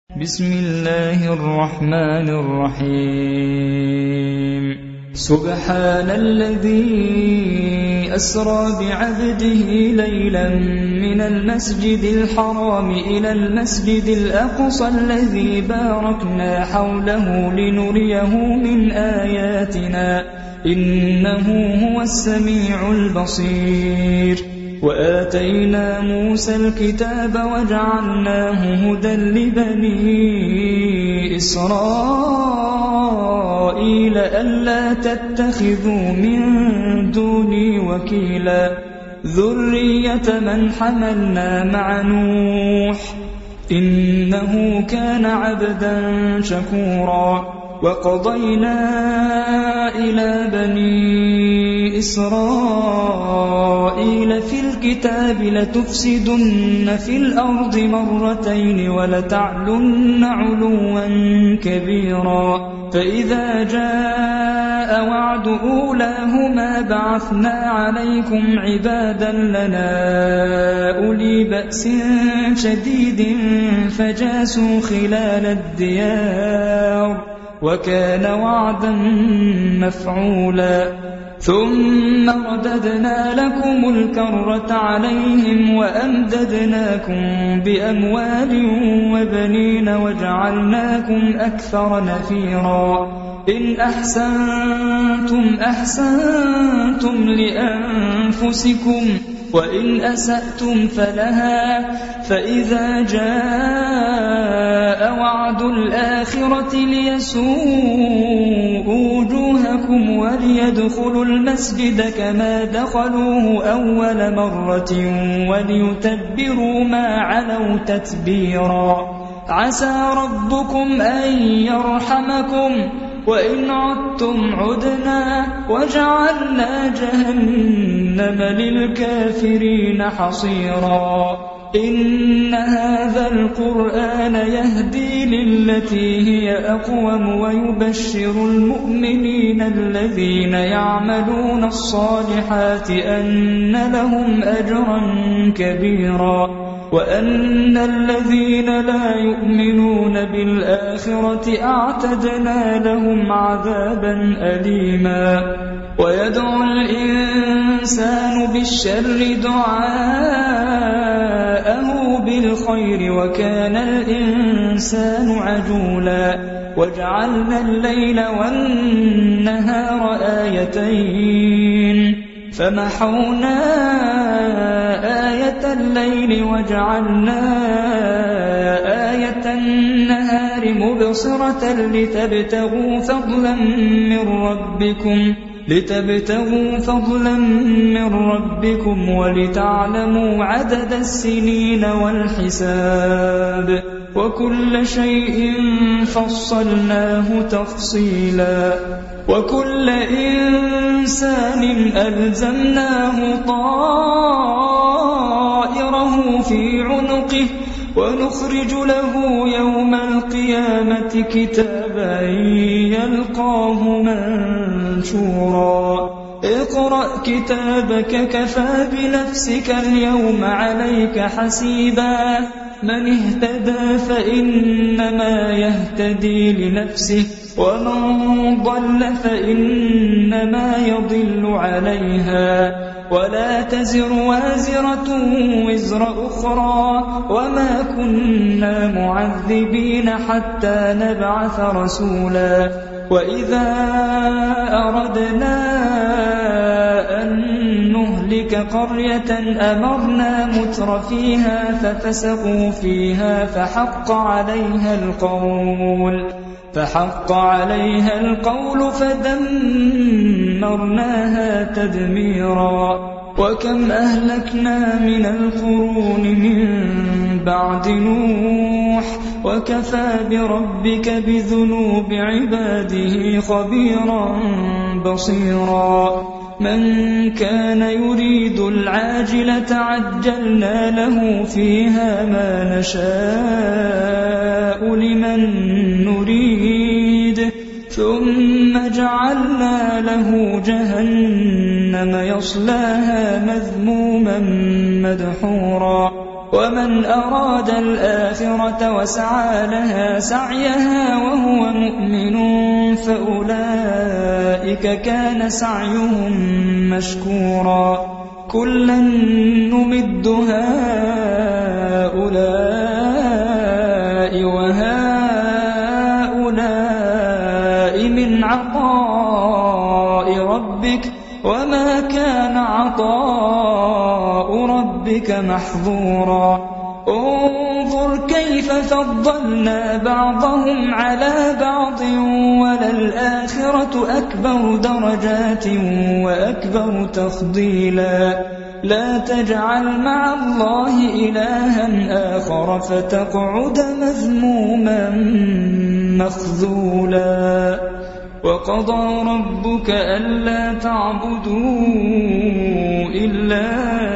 بسم الله الرحمن الرحيم سبحان الذي أسرى بعبده ليلا من المسجد الحرام إلى المسجد الأقصى الذي باركنا حوله لنريه من آياتنا إنه هو السميع البصير وآتينا موسى الكتاب وجعلناه هدى لبني إسرائيل ألا تتخذوا من دوني وكيلا ذرية من حملنا مع نوح إنه كان عبدا شكورا وقضينا إلى بني إسرائيل في الكتاب لتفسدن في الأرض مرتين ولتعلن علوا كبيرا فإذا جاء وعد أولاهما بعثنا عليكم عبادا لنا أولي بأس شديد فجاسوا خلال الديار وكان وعدا مفعولا ثم رددنا لكم الكرة عليهم وأمددناكم بأموال وبنين وجعلناكم أكثر نفيرا إن أحسنتم أحسنتم لأنفسكم وإن أسأتم فلها فإذا جاء وعد الآخرة ليسوءوا وجوهكم وليدخلوا المسجد كما دخلوه أول مرة وليتبروا ما علوا تتبيرا عسى ربكم أن يرحمكم وإن عدتم عدنا وجعلنا جهنم للكافرين حصيرا إن هذا القرآن يهدي للتي هي أقوم ويبشر المؤمنين الذين يعملون الصالحات أن لهم أجرا كبيرا وأن الذين لا يؤمنون بالآخرة أعتدنا لهم عذابا أليما ويدعو الإنسان بالشر دعاءه بالخير وكان الإنسان عجولا وجعلنا الليل والنهار آيتين فمحونا آية الليل وجعلنا آية النهار مبصرة لتبتغوا فضلا من ربكم ولتعلموا عدد السنين والحساب وكل شيء فصلناه تفصيلا وكل إنسان ألزمناه طائره في عنقه ونخرج له يوم القيامة كتابا يلقاه منشورا اقرأ كتابك كفى بنفسك اليوم عليك حسيبا من اهتدى فإنما يهتدي لنفسه ومن ضل فإنما يضل عليها ولا تزر وازرة وزر أخرى وما كنا معذبين حتى نبعث رسولا وإذا أردنا أن نهلك قرية أمرنا متر فيها ففسقوا فيها فحق عليها القول فدمرناها تدميرا وكم أهلكنا من القرون من بعد نوح وكفى بربك بذنوب عباده خبيرا بصيرا من كان يريد العاجلة عجلنا له فيها ما نشاء لمن نريد ثم جعلنا له جهنم يصلاها مذموما مدحورا ومن أراد الآخرة وسعى لها سعيها وهو مؤمن فأولئك كان سعيهم مشكورا كلا نمد هؤلاء وهؤلاء من عطاء ربك وما كان عطاء ربك محظورا انظر كيف فضلنا بعضهم على بعض وللآخرة أكبر درجات وأكبر تفضيلا لا تجعل مع الله إلها آخر فتقعد مذموما مخذولا وقضى ربك ألا تعبدوا إلا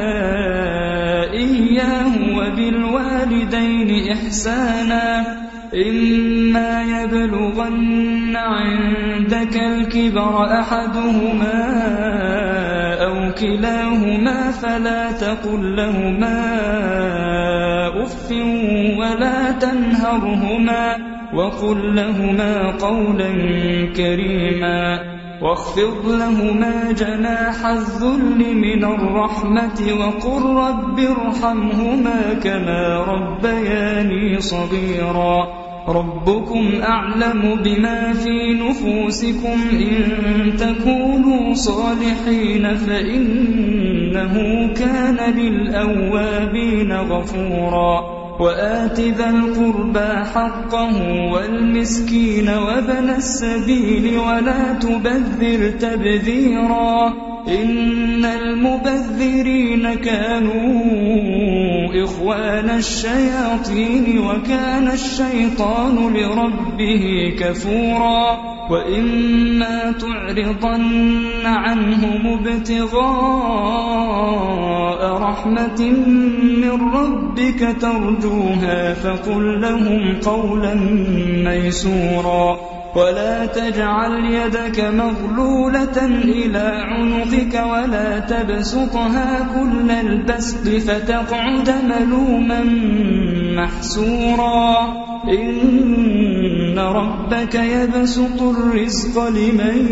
إياه وبالوالدين إحسانا إما يبلغن عندك الكبر أحدهما أو كلاهما فلا تقل لهما أف ولا تنهرهما وقل لهما قولا كريما واخفض لهما جناح الذل من الرحمة وقل رب ارحمهما كما ربياني صغيرا ربكم أعلم بما في نفوسكم إن تكونوا صالحين فإنه كان للأوابين غفورا وآت ذا القربى حقه والمسكين وابن السبيل ولا تبذر تبذيرا إن المبذرين كانوا إخوان الشياطين وكان الشيطان لربه كفورا وإما تعرضن عنهم ابتغاء رحمة من ربك ترجوها فقل لهم قولا ميسورا ولا تجعل يدك مغلولة إلى عنقك ولا تبسطها كل البسط فتقعد ملوما محسورا إن ربك يبسط الرزق لمن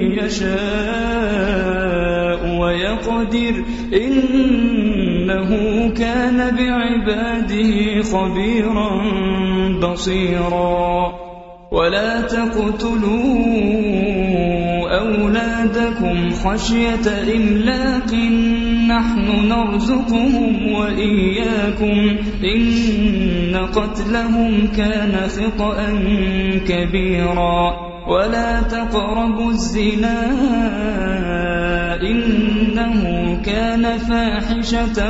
يشاء ويقدر إنه كان بعباده خبيرا بصيرا ولا تقتلوا أولادكم خشية إملاق نحن نرزقهم وإياكم إن قتلهم كان خطأ كبيرا ولا تقربوا الزنا إنه كان فاحشة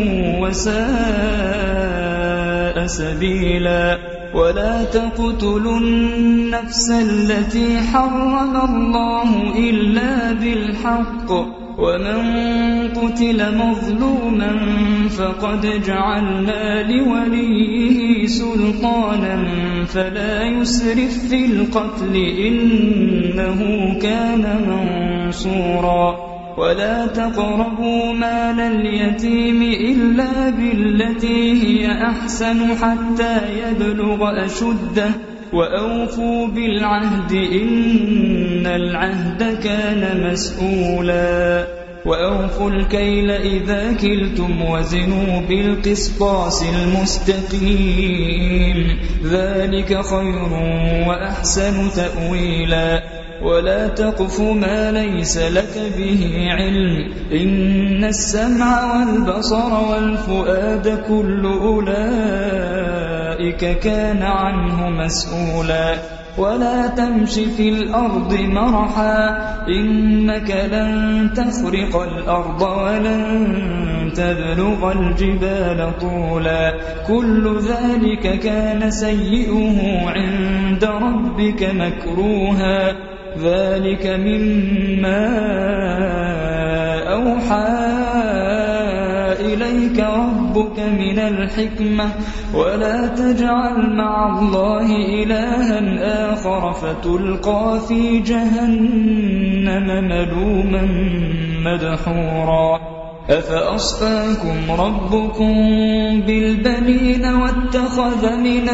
وساء سبيلا ولا تقتلوا النفس التي حرم الله إلا بالحق ومن قتل مظلوما فقد جعلنا لوليه سلطانا فلا يسرف في القتل إنه كان منصورا ولا تقربوا مال اليتيم إلا بالتي هي أحسن حتى يبلغ أشده وأوفوا بالعهد إن العهد كان مسؤولا وأوفوا الكيل إذا كلتم وزنوا بالقسطاس المستقيم ذلك خير وأحسن تأويلا ولا تقف ما ليس لك به علم إن السمع والبصر والفؤاد كل أولئك كان عنه مسؤولا ولا تمش في الأرض مرحا إنك لن تخرق الأرض ولن تبلغ الجبال طولا كل ذلك كان سيئه عند ربك مكروها ذلك مما أوحى إليك ربك من الحكمة ولا تجعل مع الله إلها آخر فتلقى في جهنم ملوما مدحورا أفأصفاكم ربكم بالبنين واتخذ من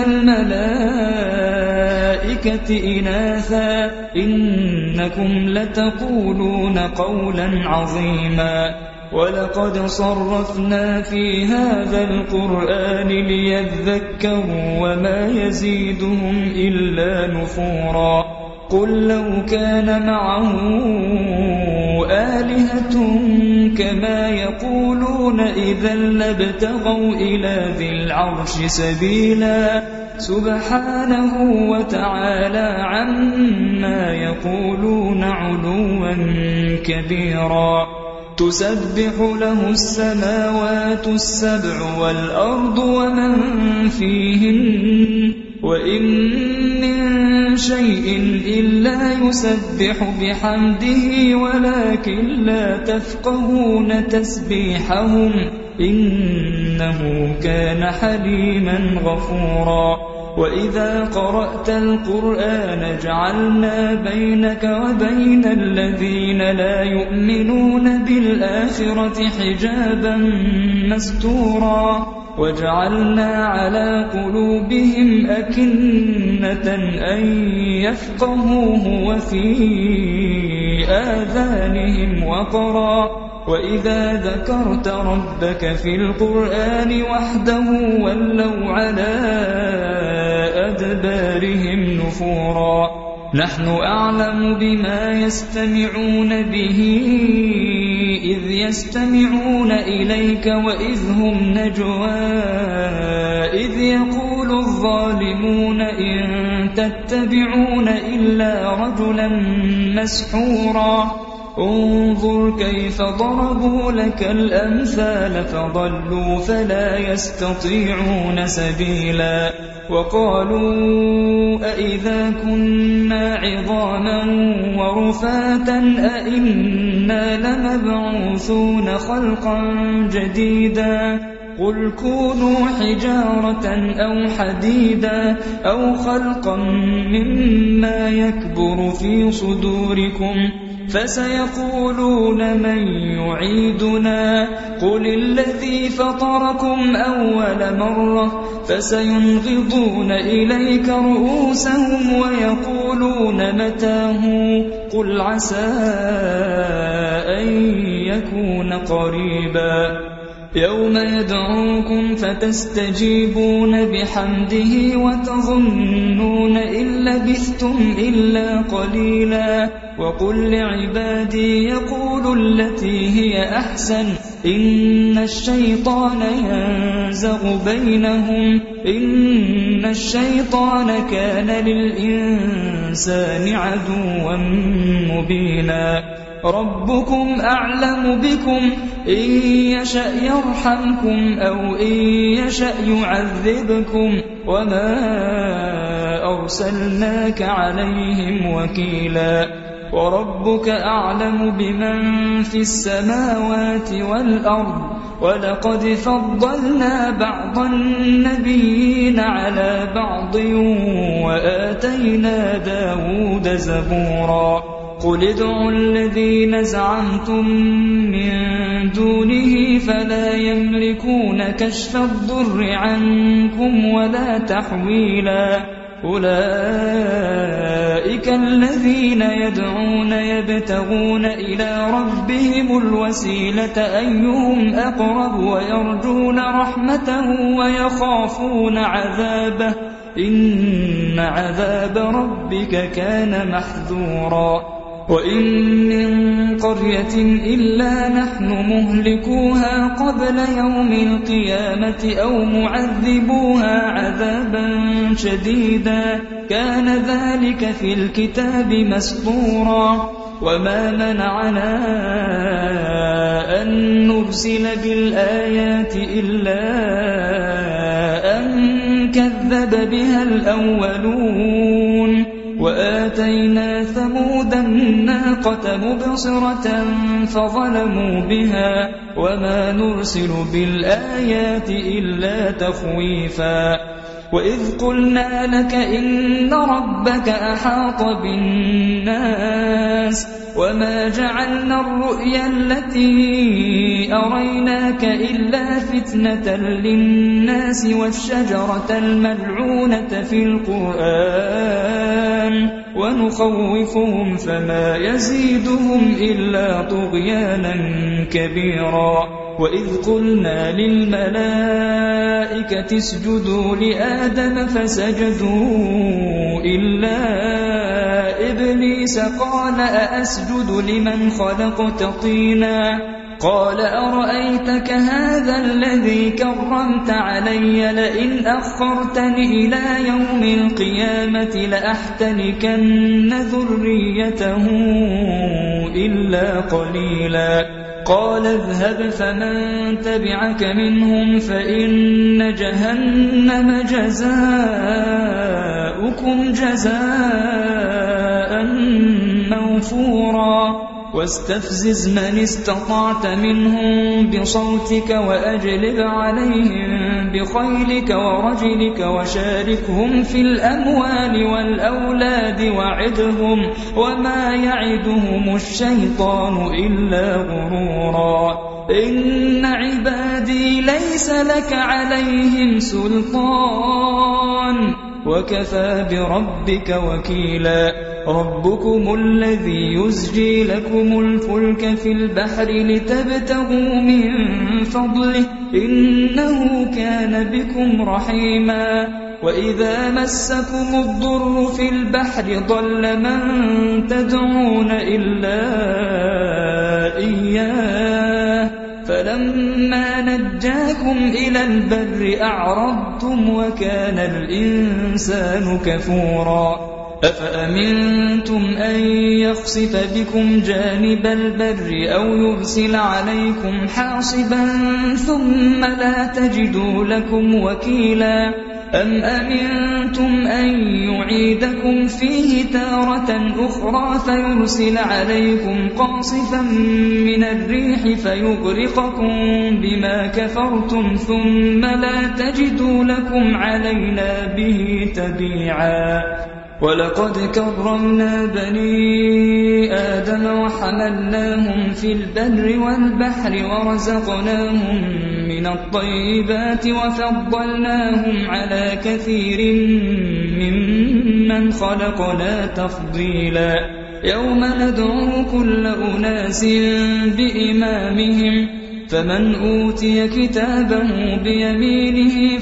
الملائكة إناثا إنكم لتقولون قولا عظيما ولقد صرفنا في هذا القرآن ليذكروا وما يزيدهم إلا نفورا قل لو كان معه آلهة كما يقولون إذا لابتغوا إلى ذي العرش سبيلا سبحانه وتعالى عما يقولون علوا كبيرا تسبح له السماوات السبع والأرض ومن فيهن وإن من شيء إلا يسبح بحمده ولكن لا تفقهون تسبيحهم إنه كان حليما غفورا وإذا قرأت القرآن جعلنا بينك وبين الذين لا يؤمنون بالآخرة حجابا مستورا وجعلنا على قلوبهم أكنة أن يفقهوه وفي آذانهم وقرا وإذا ذكرت ربك في القرآن وحده ولوا على أدبارهم نفورا نحن أعلم بما يستمعون به إذ يستمعون إليك وإذ هم نجوى إذ يقول الظالمون إن تتبعون إلا رجلا مسحورا انظر كيف ضربوا لك الأمثال فضلوا فلا يستطيعون سبيلا وقالوا أئذا كنا عظاما ورفاتا أئنا لمبعوثون خلقا جديدا قل كونوا حجارة أو حديدا أو خلقا مما يكبر في صدوركم فسيقولون من يعيدنا قل الذي فطركم أول مرة فسينغضون إليك رؤوسهم ويقولون متاه قل عسى أن يكون قريبا يوم يدعوكم فتستجيبون بحمده وتظنون إن لبثتم إلا قليلا وقل لعبادي يقولوا التي هي أحسن إن الشيطان ينزغ بينهم إن الشيطان كان للإنسان عدوا مبينا ربكم أعلم بكم إن يشأ يرحمكم أو إن يشأ يعذبكم وما أرسلناك عليهم وكيلا وربك أعلم بمن في السماوات والأرض ولقد فضلنا بعض النبيين على بعض وآتينا داود زبورا قل ادعوا الذين زعمتم من دونه فلا يملكون كشف الضر عنكم ولا تحويلا أولئك الذين يدعون يبتغون إلى ربهم الوسيلة أيهم أقرب ويرجون رحمته ويخافون عذابه إن عذاب ربك كان محذورا وإن من قرية إلا نحن مهلكوها قبل يوم القيامة أو معذبوها عذابا شديدا كان ذلك في الكتاب مسطورا وما منعنا أن نرسل بالآيات إلا أن كذب بها الأولون وآتينا ثمود الناقة مبصرة فظلموا بها وما نرسل بالآيات إلا تخويفا وإذ قلنا لك إن ربك أحاط بالناس وما جعلنا الرؤيا التي أريناك إلا فتنة للناس والشجرة الملعونة في القرآن ونخوفهم فما يزيدهم إلا طغيانا كبيرا وإذ قلنا للملائكة اسجدوا لآدم فسجدوا إلا إبليس قال أأسجد لمن خلقت طينا قال أرأيتك هذا الذي كرمت علي لئن أخرتني إلى يوم القيامة لأحتنكن ذريته إلا قليلا قال اذهب فمن تبعك منهم فإن جهنم جزاؤكم جزاء موفورا واستفزز من استطعت منهم بصوتك وأجلب عليهم بخيلك ورجلك وشاركهم في الأموال والأولاد وعدهم وما يعدهم الشيطان إلا غرورا إن عبادي ليس لك عليهم سلطان وكفى بربك وكيلا ربكم الذي يزجي لكم الفلك في البحر لتبتغوا من فضله إنه كان بكم رحيما وإذا مسكم الضر في البحر ضل من تدعون إلا إياه فلما نجاكم إلى البر أعرضتم وكان الإنسان كفورا أفأمنتم أن يخسف بكم جانب البر أو يرسل عليكم حاصبا ثم لا تجدوا لكم وكيلا أم أمنتم أن يعيدكم فيه تارة أخرى فيرسل عليكم قاصفا من الريح فيغرقكم بما كفرتم ثم لا تجدوا لكم علينا به تبيعا ولقد كرمنا بني آدم وحملناهم في البر والبحر ورزقناهم من الطيبات وفضلناهم على كثير ممن خلقنا تفضيلا يوم ندعو كل أناس بإمامهم فمن أوتي كتابه بيمينه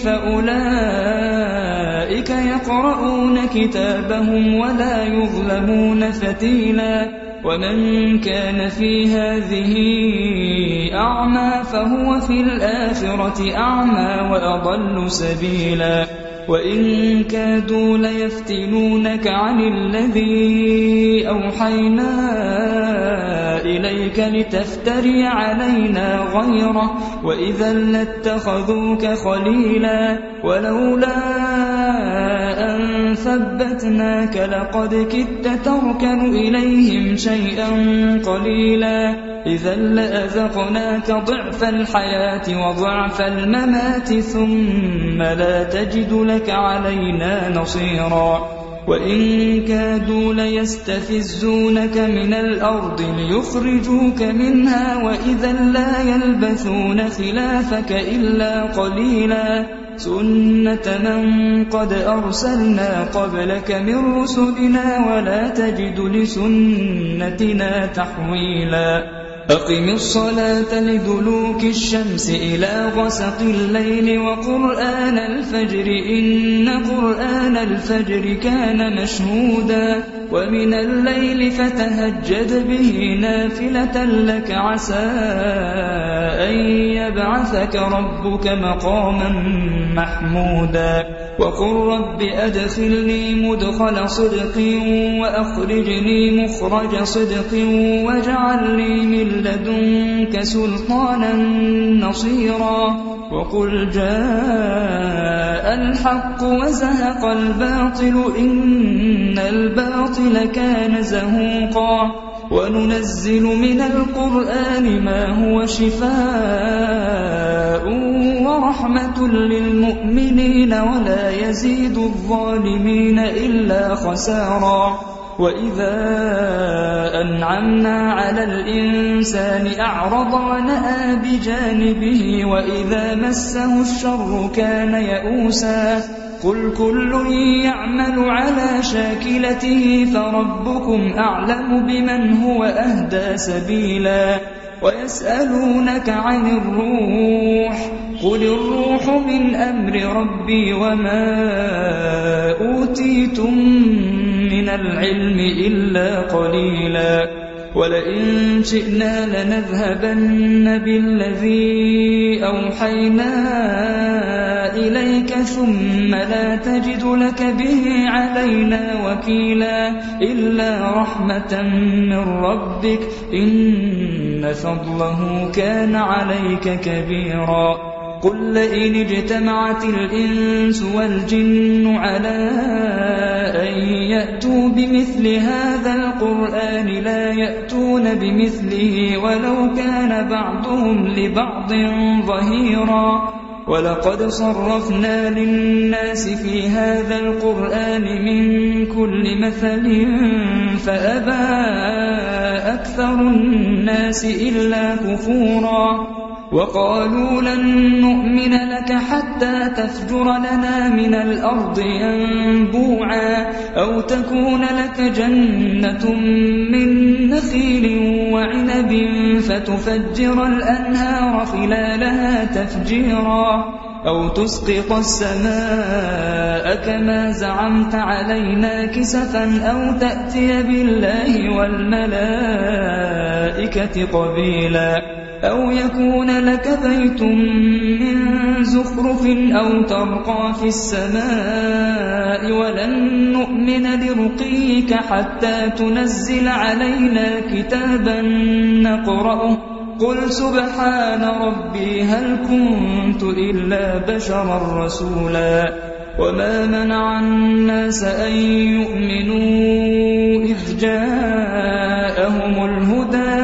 فأولئك يقرؤون كتابهم ولا يظلمون فتيلا ومن كان في هذه أعمى فهو في الآخرة أعمى وأضل سبيلا وإن كادوا ليفتنونك عن الذي أوحينا إليك لتفتري علينا غيره وإذا لاتخذوك خليلا ولولا أن ثبتناك لقد كدت تركن إليهم شيئا قليلا إذا لأذقناك ضعف الحياة وضعف الممات ثم لا تجد لك علينا نصيرا وإن كادوا ليستفزونك من الأرض ليخرجوك منها وإذا لا يلبثون خلافك إلا قليلا سنة من قد أرسلنا قبلك من رسلنا ولا تجد لسنتنا تحويلا أقم الصلاة لدلوك الشمس إلى غسق الليل وقرآن الفجر إن قرآن الفجر كان مشهودا ومن الليل فتهجد به نافلة لك عسى أن يبعثك ربك مقاما محمودا وقل رب أدخلني مدخل صدق وأخرجني مخرج صدق واجعل لي من لدنك سلطانا نصيرا وقل جاء الحق وزهق الباطل إن الباطل كان زهوقا وننزل من القرآن ما هو شفاء ورحمة للمؤمنين ولا يزيد الظالمين إلا خسارا وإذا أنعمنا على الإنسان أعرض ونأى بجانبه وإذا مسه الشر كان يئوسا قل كل يعمل على شاكلته فربكم أعلم بمن هو أهدى سبيلا ويسألونك عن الروح قل الروح من أمر ربي وما أوتيتم من العلم إلا قليلا ولئن شئنا لنذهبن بالذي أوحينا إليك ثم لا تجد لك به علينا وكيلا إلا رحمة من ربك إن فضله كان عليك كبيرا قل لئن اجتمعت الإنس والجن على أن يأتوا بمثل هذا القرآن لا يأتون بمثله ولو كان بعضهم لبعض ظهيرا ولقد صرفنا للناس في هذا القرآن من كل مثل فأبى أكثر الناس إلا كفورا وقالوا لن نؤمن لك حتى تفجر لنا من الأرض ينبوعا أو تكون لك جنة من نخيل وعنب فتفجر الأنهار خلالها تفجيرا أو تسقط السماء كما زعمت علينا كسفا أو تأتي بالله والملائكة قبيلا أو يكون لك بيت من زخرف أو ترقى في السماء ولن نؤمن لرقيك حتى تنزل علينا كتابا نقرأه قل سبحان ربي هل كنت إلا بشرا رسولا وما منع الناس أن يؤمنوا إذ جاءهم الهدى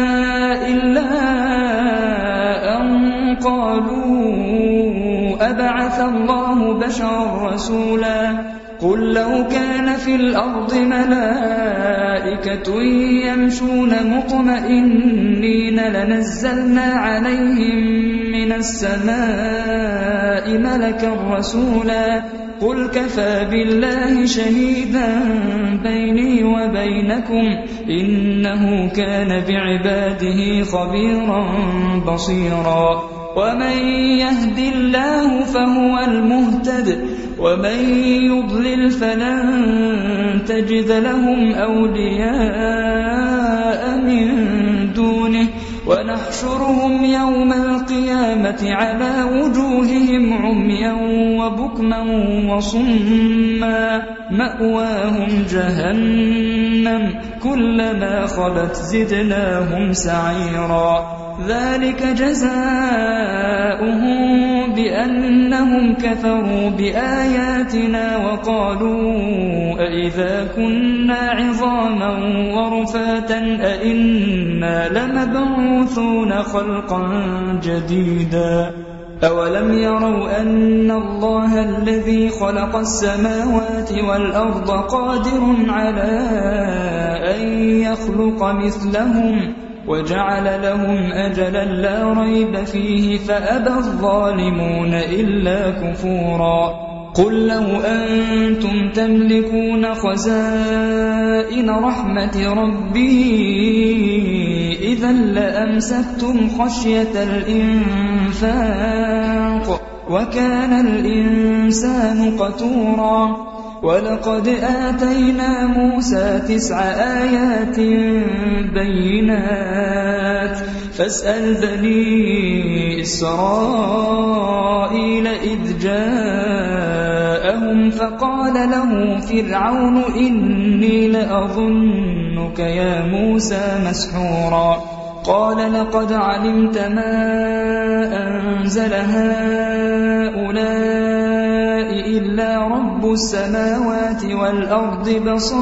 أبعث الله بشرا رسولا قل لو كان في الأرض ملائكة يمشون مطمئنين لنزلنا عليهم من السماء ملكا رسولا قل كفى بالله شهيدا بيني وبينكم إنه كان بعباده خبيرا بصيرا ومن يهد الله فهو المهتد ومن يضلل فلن تجد لهم أولياء من دونه ونحشرهم يوم القيامة على وجوههم عميا وبكما وصما مأواهم جهنم كلما خلت زدناهم سعيرا ذلك جزاؤهم بأنهم كفروا بآياتنا وقالوا أئذا كنا عظاما ورفاتا أئنا لمبعوثون خلقا جديدا أولم يروا أن الله الذي خلق السماوات والأرض قادر على أن يخلق مثلهم وجعل لهم أجلا لا ريب فيه فأبى الظالمون إلا كفورا قل لو أنتم تملكون خزائن رحمة ربي إذا لأمسكتم خشية الإنفاق وكان الإنسان قتورا ولقد آتينا موسى 9 آيات بينات فاسأل بني إسرائيل إذ جاءهم فقال له فرعون إني لأظنك يا موسى مسحورا قال لقد علمت ما أنزل هؤلاء إلا رب السماوات والأرض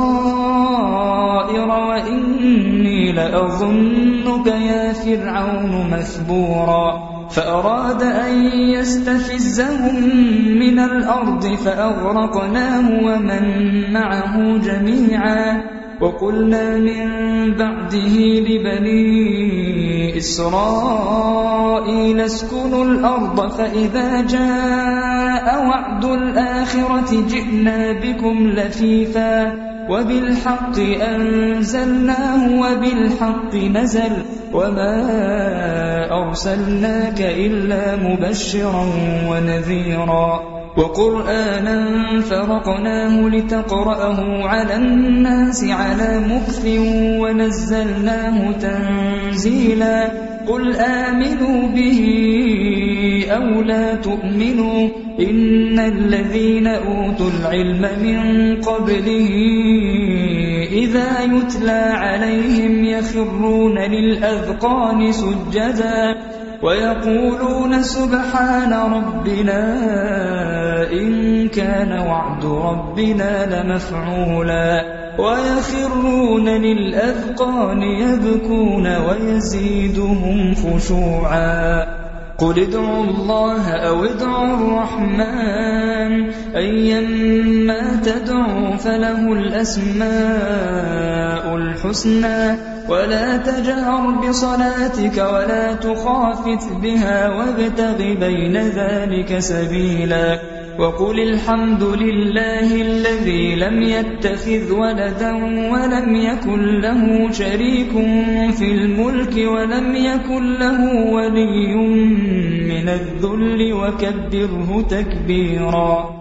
بصائر وإني لأظنك يا فرعون مثبورا فأراد أن يستفزهم من الأرض فأغرقناه ومن معه جميعا وقلنا من بعده لبني إسرائيل اسكنوا الأرض فإذا جاء وعد الآخرة جئنا بكم لفيفا وبالحق أنزلناه وبالحق نزل وما أرسلناك إلا مبشرا ونذيرا وقرآنا فرقناه لتقرأه على الناس على مكث ونزلناه تنزيلا قل آمنوا به أو لا تؤمنوا إن الذين أوتوا العلم من قبله إذا يتلى عليهم يخرون للأذقان سجدا ويقولون سبحان ربنا إن كان وعد ربنا لمفعولا ويخرون للأذقان يبكون ويزيدهم خشوعا قل ادعوا الله أو ادعوا الرحمن أيما تدعوا فله الأسماء الحسنى ولا تجهر بصلاتك ولا تخافت بها وابتغ بين ذلك سبيلا وقل الحمد لله الذي لم يتخذ ولدا ولم يكن له شريك في الملك ولم يكن له ولي من الذل وكبره تكبيرا